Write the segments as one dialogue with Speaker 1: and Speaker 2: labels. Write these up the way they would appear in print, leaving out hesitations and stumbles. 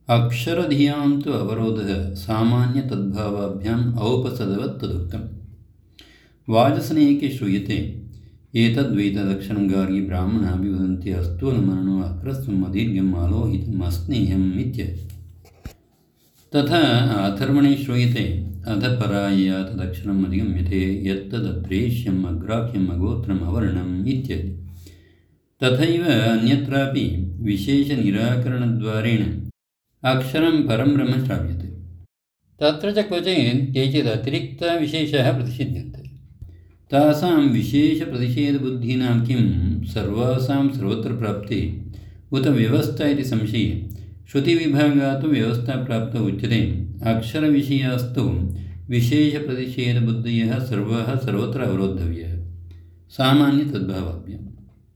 Speaker 1: अक्षरधियां तु अवरोधः सामान्यतद्भावाभ्याम् औपसदवत् तदुक्तम्। वाजसनेके श्रूयते एतद्वैतदक्षरं गार्गी ब्राह्मणापि वदन्ति अस्तोनुमरणो अक्रस्वम् अदीर्घम् आलोहितम् अस्नेहम् इत्येतत्। तथा अथर्वणे श्रूयते अधपराया तदक्षरम् अधिगम्यते यत्तदद्रेष्यम् अग्राह्यम् अगोत्रम् अवर्णम् इत्येतत्। तथैव अन्यत्रापि विशेषनिराकरणद्वारेण अक्षरं परं ब्रह्म श्राव्यते। तत्र च क्वचित् केचित् अतिरिक्तविशेषाः प्रतिषिध्यन्ते। तासां विशेषप्रतिषेधबुद्धीनां किं सर्वासां सर्वत्र प्राप्ति उत व्यवस्था इति संशये श्रुतिविभागात् व्यवस्थाप्राप्तौ उच्यते। अक्षरविषयास्तु विशेषप्रतिषेधबुद्धयः सर्वाः सर्वत्र अवरोद्धव्यः सामान्यतद्भावाभ्याम्।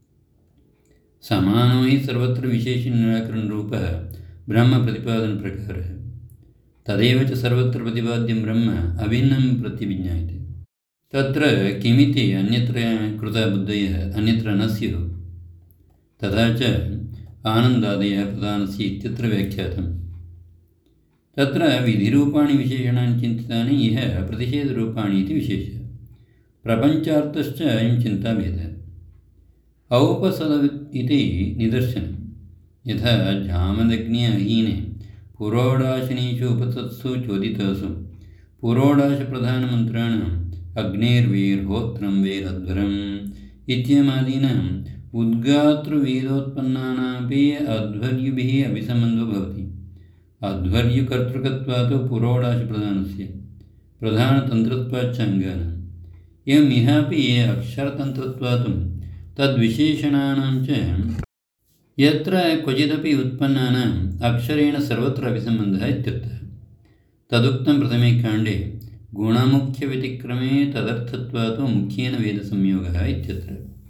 Speaker 1: समानो हि सर्वत्र विशेषनिराकरणरूपः ब्रह्मप्रतिपादनप्रकारः। तदेव च सर्वत्र प्रतिपाद्यं ब्रह्म अभिन्नं प्रतिविज्ञायते। तत्र किमिति अन्यत्र कृतबुद्धयः अन्यत्र न स्युः। तथा च आनन्दादयः प्रधानस्य इत्यत्र व्याख्यातम्। तत्र विधिरूपाणि विशेषणानि चिन्तितानि इह प्रतिषेधरूपाणि इति विशेषः। प्रपञ्चार्थश्च अयं चिन्ताभेदः। औपसदवित् इति निदर्शनं। यथा जामदग्न्ये अहीने पुरोडाशिनीषु उपतत्सु चोदितासु पुरोडाशप्रधानमन्त्राणाम् अग्नेर्वेर्होत्रं वेरध्वरम् इत्येमादीनाम् उद्गातृवेदोत्पन्नानामपि अध्वर्युभिः अभिसम्बन्धो भवति। अध्वर्युकर्तृकत्वात् पुरोडाशप्रधानस्य प्रधानतन्त्रत्वाच्च अङ्गानाम् एवम् इहापि अक्षरतन्त्रत्वात् तद्विशेषणानां च यत्र क्वचिदपि उत्पन्नानाम् अक्षरेण सर्वत्र अभिसम्बन्धः इत्यर्थः। तदुक्तं प्रथमे काण्डे गुणमुख्यव्यतिक्रमे तदर्थत्वात् मुख्येन वेदसंयोगः इत्यत्र।